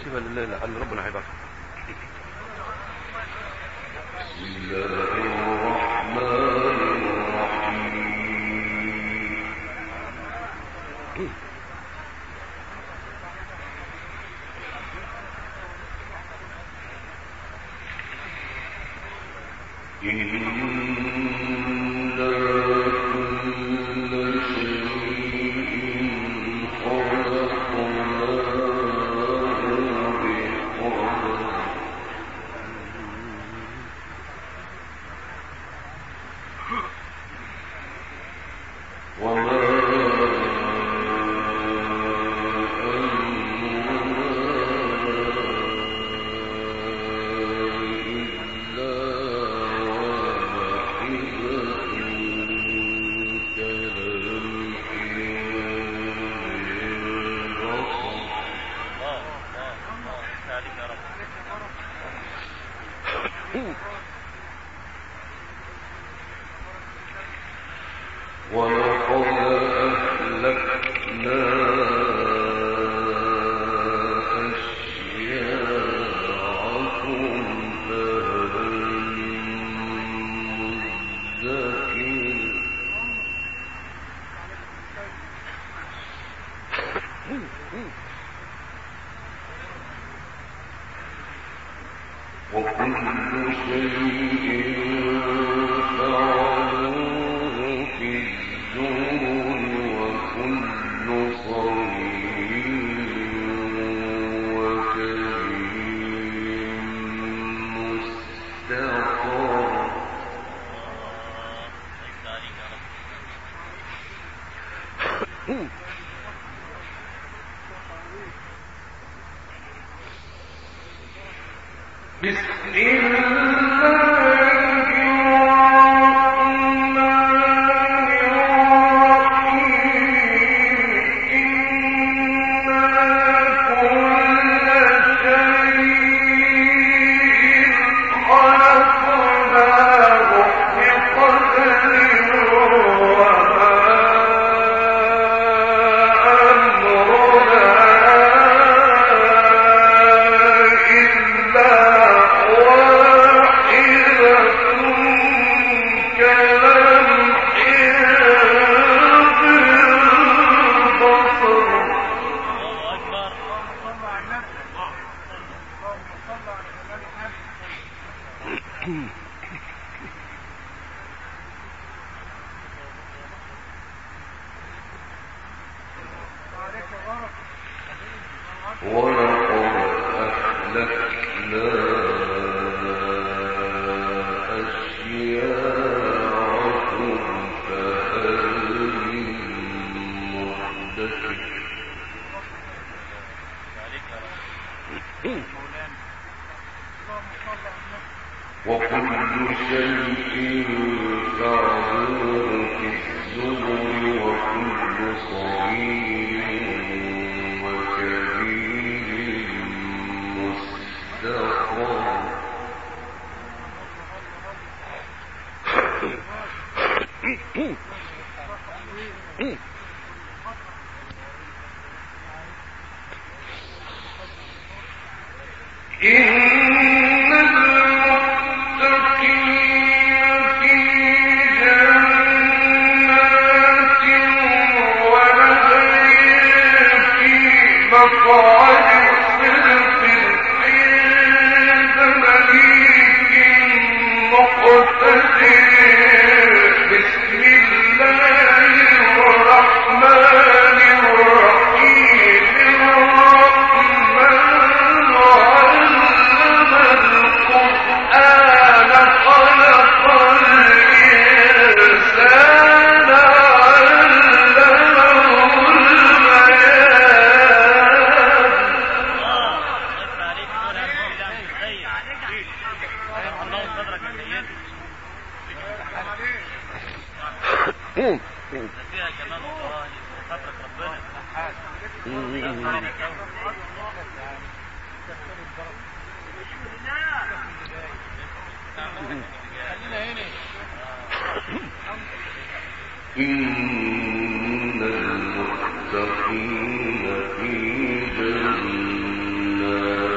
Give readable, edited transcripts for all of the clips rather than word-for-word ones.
سيبها لله لعل ربنا هيبعث. بسم الله الرحمن الرحيم. إن المتقين في جنات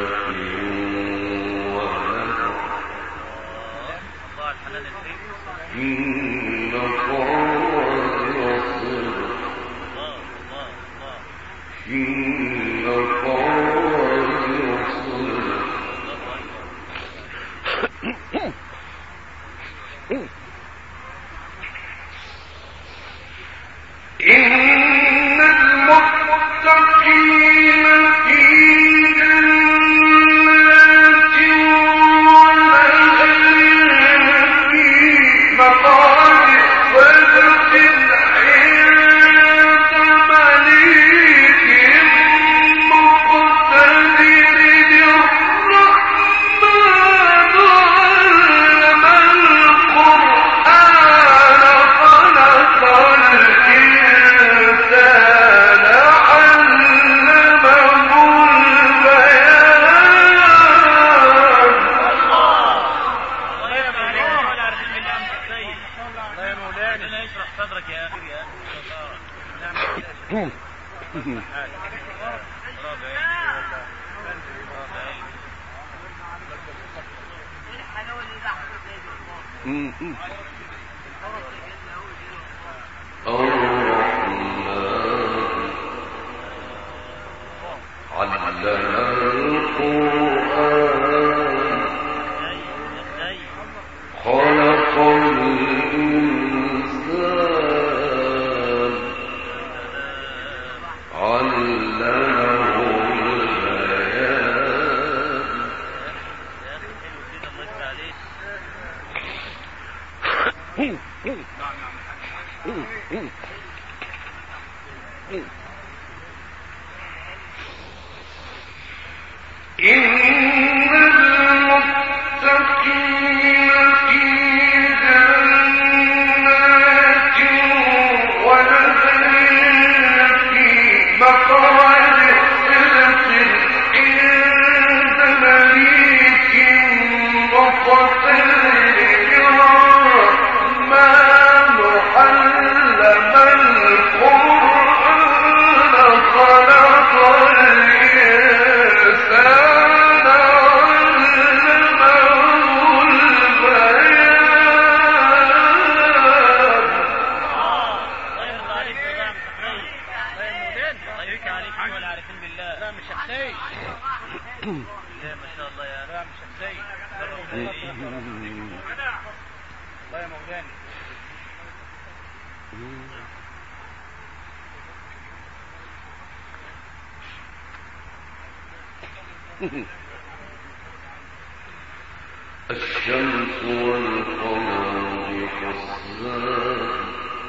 الشمس والقمر بحسبان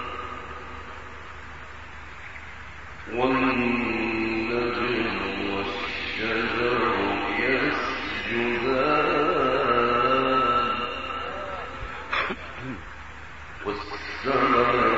والنجم والشجر يسجدان والسماء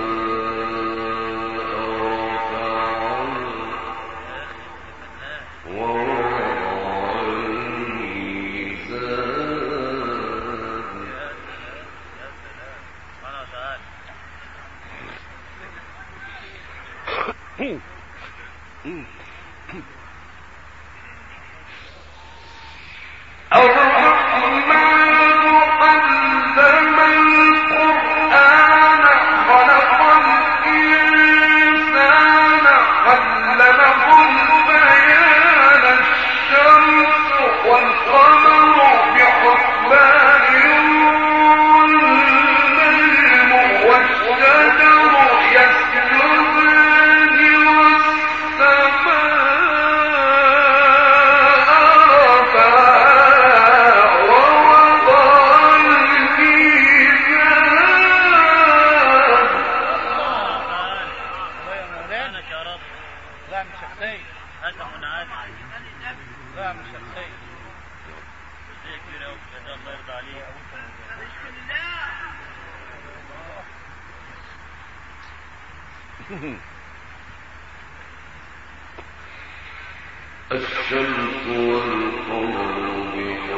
الشمس والقمر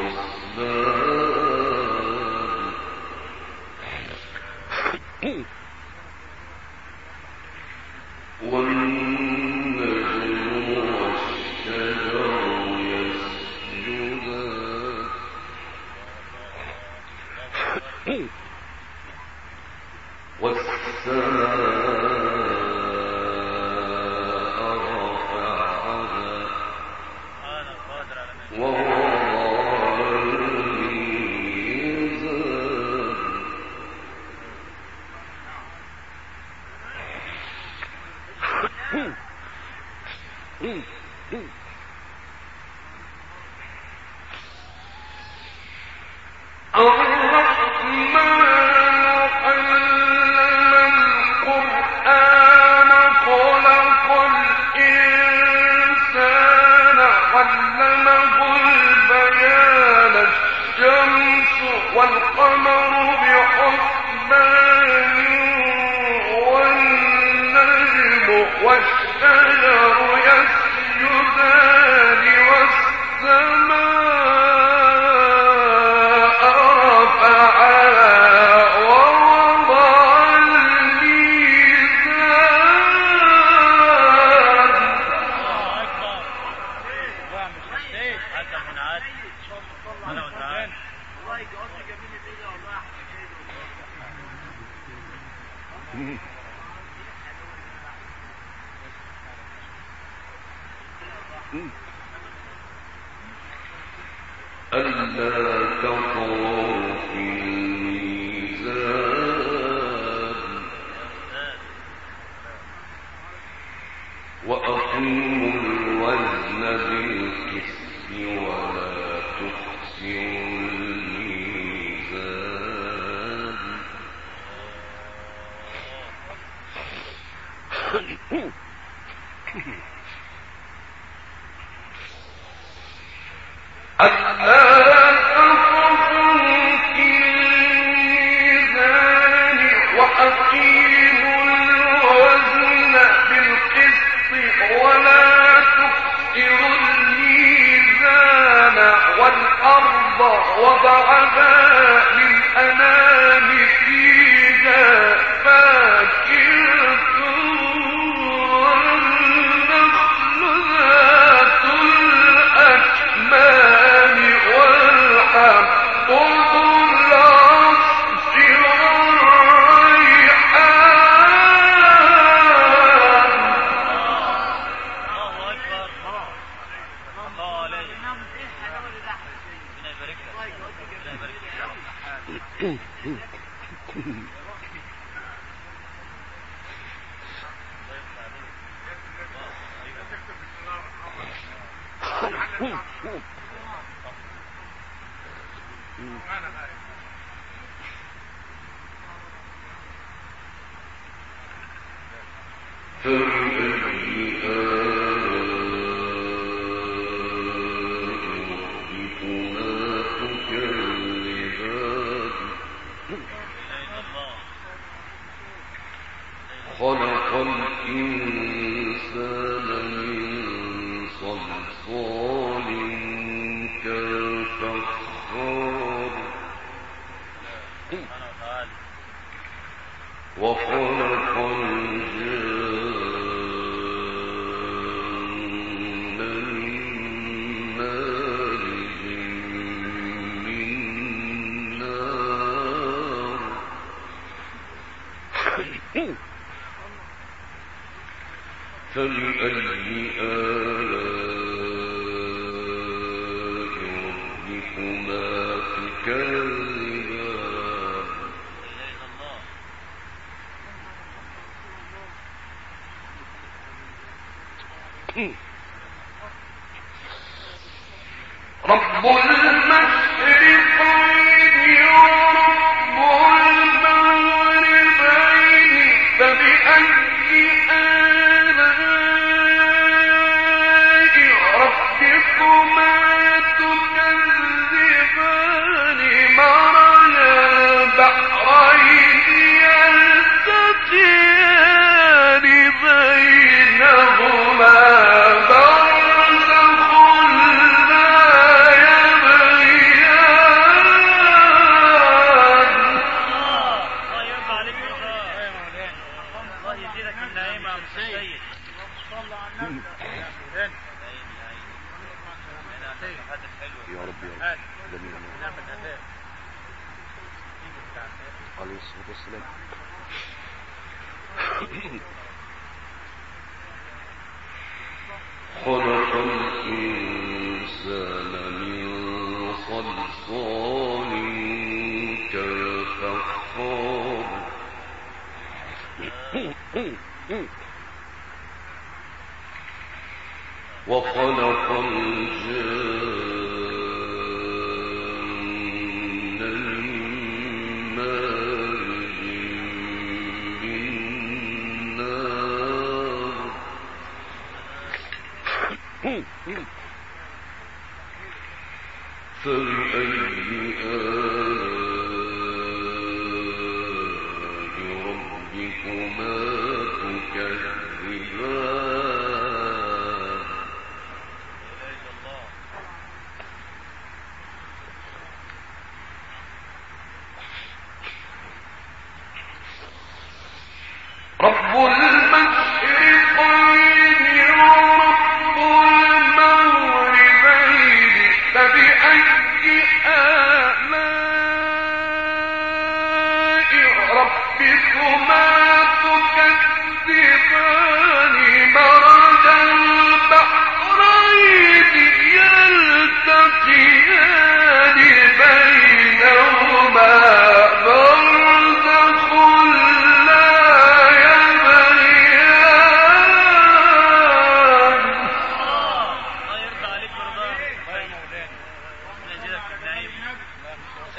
بحسبان والنجم والشجر يسجدان والسماء والقمر بحسبان والنجم والشجر يسجدان والسماء رفعها ووضع الميزان. ألا تطغوا في الميزان وأقيموا الوزن بالقسط ولا تخسروا الميزان ألا تطغوا في الميزان وأقيموا الوزن بالقسط ولا تخسروا الميزان والأرض وضعها للأنام فيها فاكهة والنخل ذات الأكمام والحب ذو العصف خلق الإنسان من صلصال كالفخار وخلق الجن من مارج من نار فبأي آلاء ربكما تكذبان رب المشرقين ورب المغربين فبأي آلاء ربكما تكذبان مرج البحرين يلتقيان بينهما برزخ لا يبغيان الله يرضى عليك الله يزيدك من نعيمة يا سيد صلى على النبي يا رب يا رب جميل عليه الصلاة والسلام خلق الإنسان من صلصال كالفخار وخلق الجن من مارج من نار فبأي آلاء ربكما تكذبان رب المشرقين ورب المغربين فبأي آلاء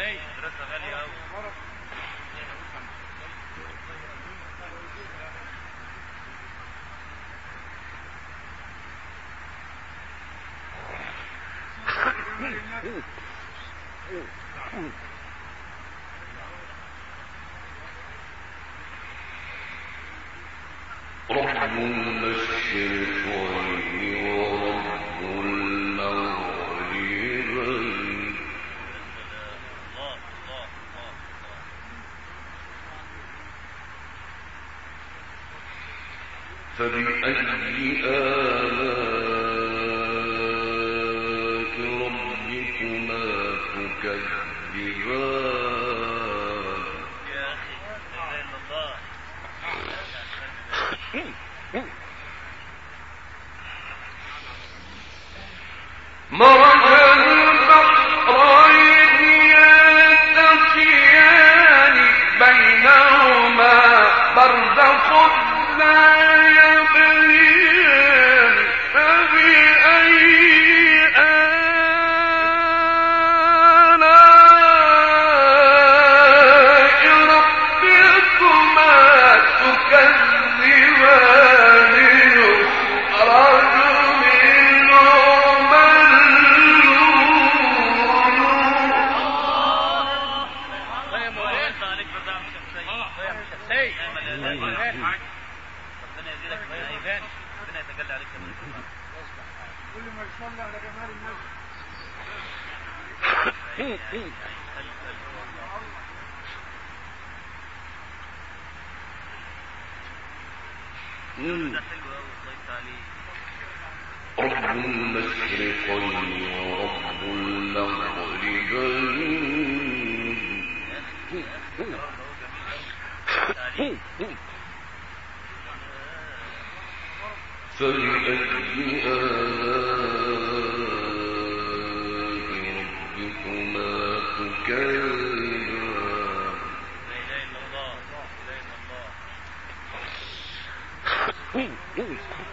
مدرسة غالية أوي. رب المشرقين ورب المغربين فبأي آلاء ربكما تكذبان يا أخي مرج البحرين يلتقيان بينهما برزخ لا يبغيان فبأي آلاء ربكما تكذبان يخرج منهما ربنا يزيدك من ايفان، ربنا يتجلى عليك من كل ما يصلي على جمال النبي. ده حلو قوي الله عليك. رب المشرقين ورب المغربين فبأي آلاء ربكما تكذبان لا اله الا الله لا اله الا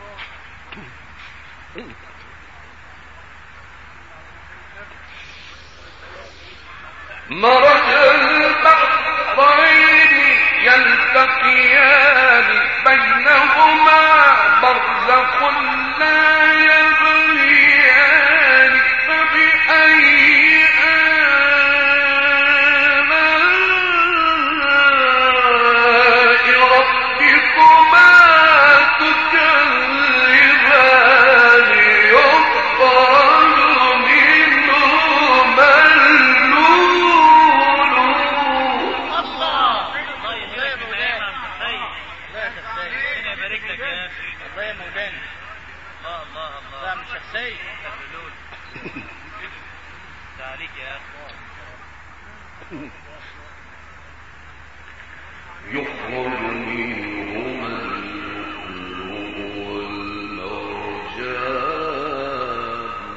الله. مرج البحرين يلتقيان بينهما برزخ لا يبغيان فبأي آلاء ربكما تكذبان يخرج منهما يخرج منهما اللؤلؤ والمرجان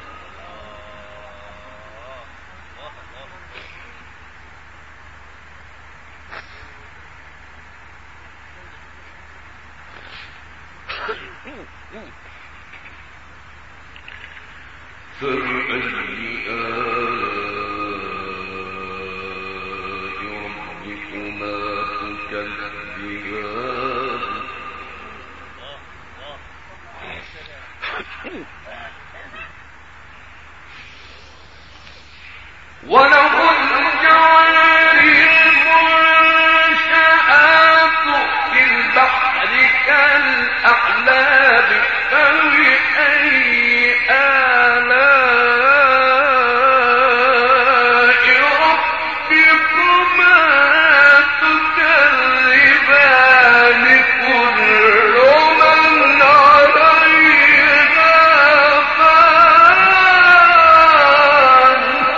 فبأي آلاء ربكما تكذبان وله الجواري المنشآت في البحر كالأعلام فبأي آلاء ربكما تكذبان كل من عليها فان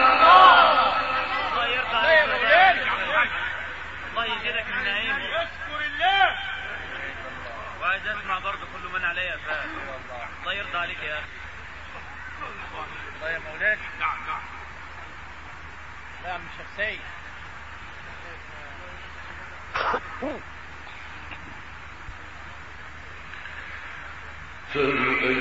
الله يرضى عليك. الله يزيدك من نعيمه. اشكر الله. وعايز اسمع برضه كل من عليها فان. الله يرضى عليك يا اخي. الله يا مولانا. نعم. لا مش شخصية. فبأي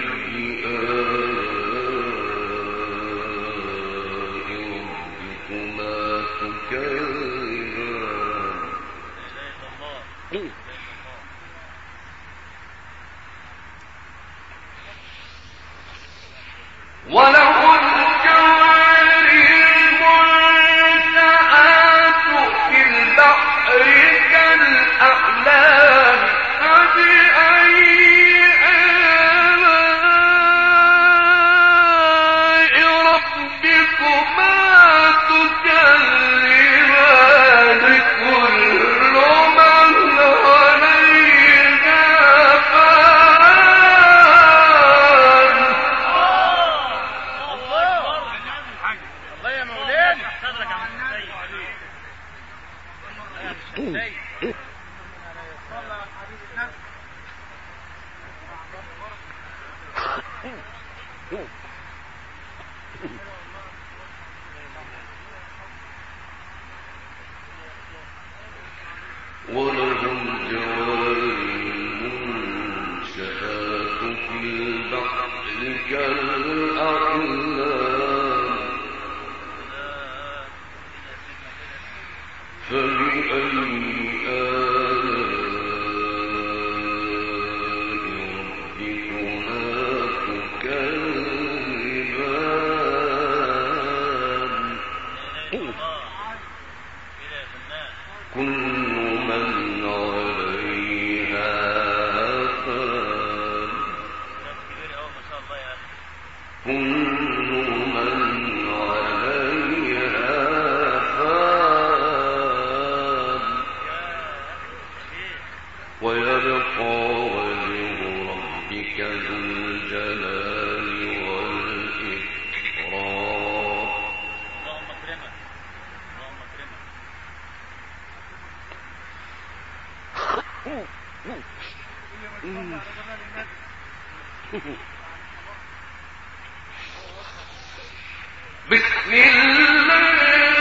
آلاء ربكما سيد. صلى على حبيب النبي. ولهم جوار المنشآت في البحر كالأعلام فبأي آلاء ربكما تكذبان كل من عليها فان كل من عليها فان ويبقى وجه ربك ذو الجلال والإكرام. اللهم اكرمك اللهم اكرمك. كل ما صلى على جمال النبي. بسم الله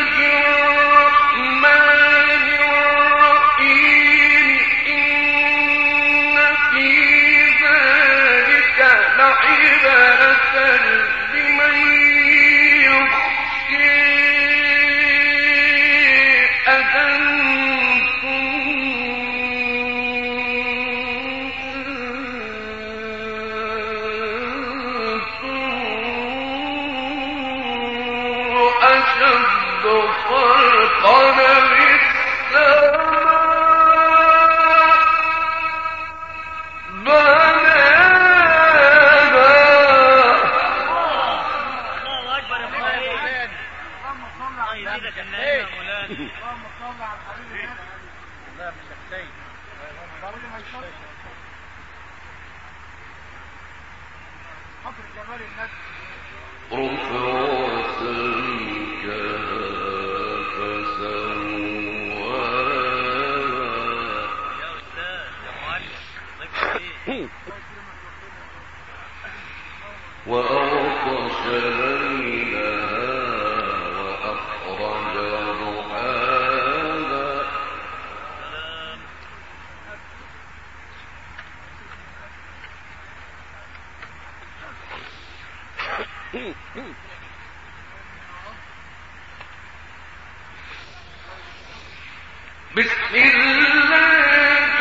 الرحمن الرحيم إن في ذلك لعبرة لمن يخشى أشد خلقا للسماء بناها. الله اكبر يا مولانا. اللهم صل الله على النبي. يزيدك النعيم يا مولانا. اللهم صل على حبيب النبي. الله مش سيد. كل ما يصلي حضر جمال النبي. رفع سمكها فسواها يا استاذ يا معلم الله يكرمك. وأغطش ليلها وأخرج ضحاها بسم الله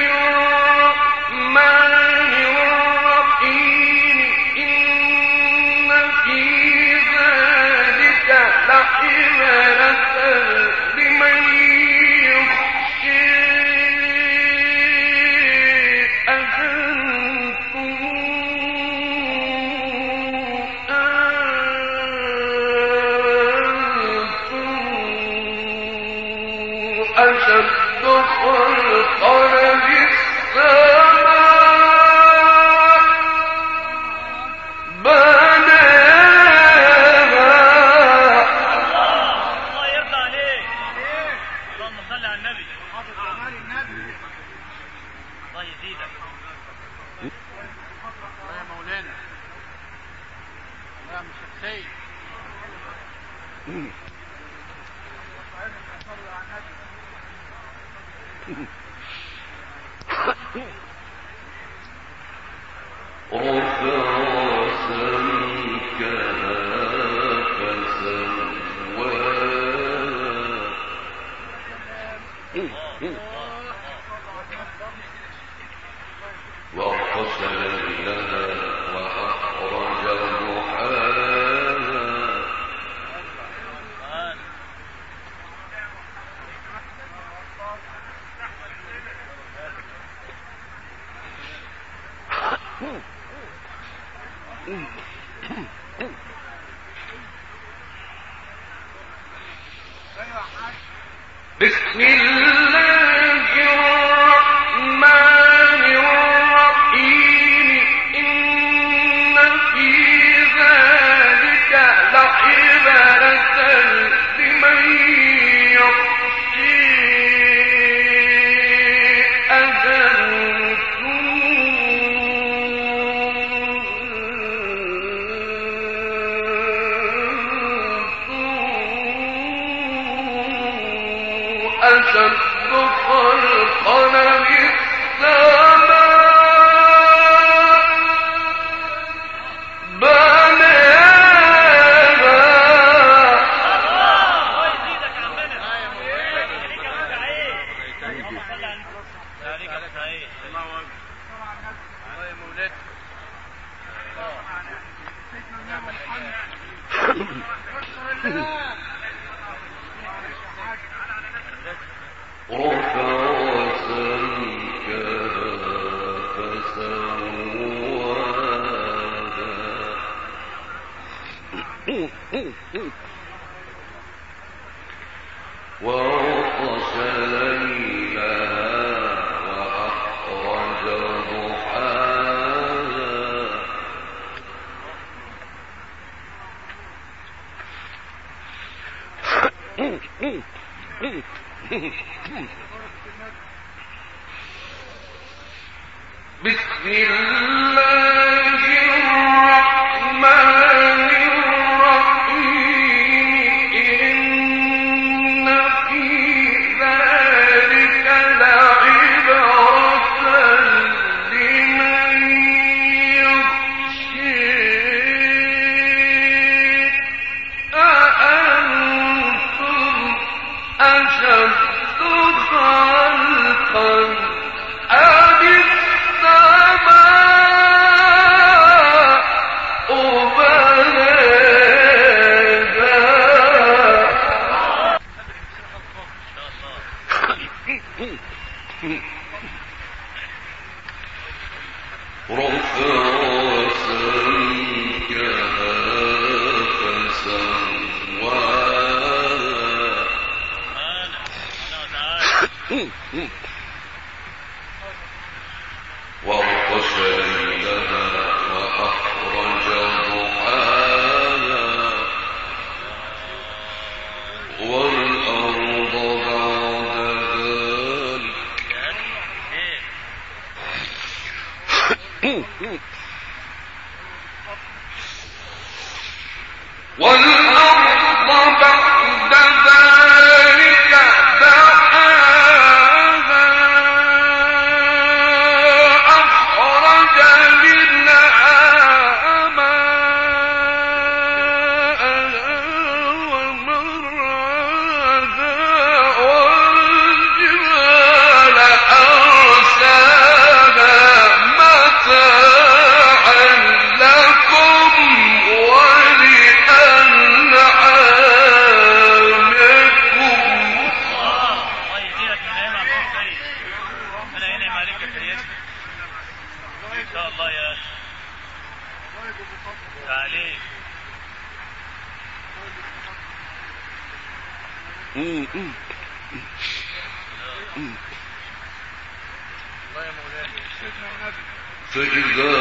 الرحمن الرحيم إن في ذلك لعبرة لمن يخشى أشد خلقا للسماء بناها. الله يرضى عليك. اللهم صل على النبي. حضر جمال النبي. الله يزيدك. الله يا مولانا. لا مش سيد. صلى على النبي. رفع سمكها فسواها وأغطش ليلها وأخرج ضحاها بسم الله الرحمن الرحيم إن في ذلك لعبرة لمن يخشى وأغطش ليلها وأخرج ضحاها بسم الله الرحمن الرحيم إن في ذلك لعبرة لمن يخشى أأنتم أشد خلقا أم وأغطش ليلها وأخرج ضحاها والأرض بعد ذلك والأرض بعد ذلك دحاها أخرج منها ماءها ومرعاها والجبال أرساها متاعا لكم فإذا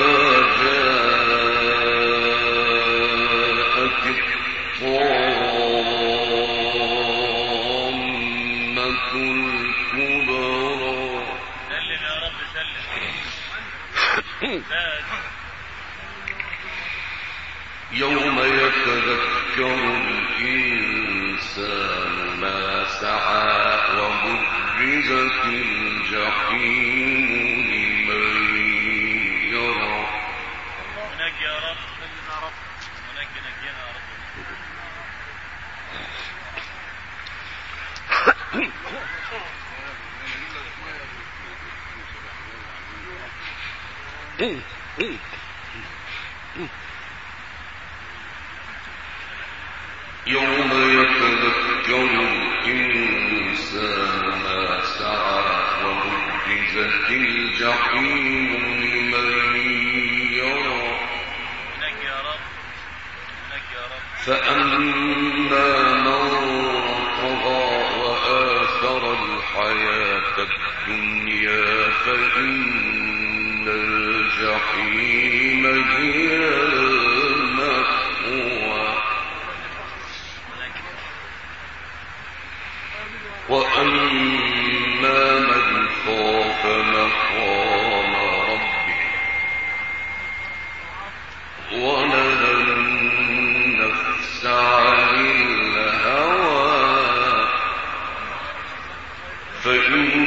جاءت الطامة الكبرى سلم يا رب سلم يوم يتذكر الإنسان ما سعى وبرزت الجحيم لمن يرى نجي يا رب نجينا يا رب يوم يتذكر الإنسان ما سعى وبرزت الجحيم لمن يرى فأما من طغى وآثر الحياة الدنيا فإن الجحيم هي المأوى وأما من خاف مقام ربه ونهى النفس عن الهوى فإن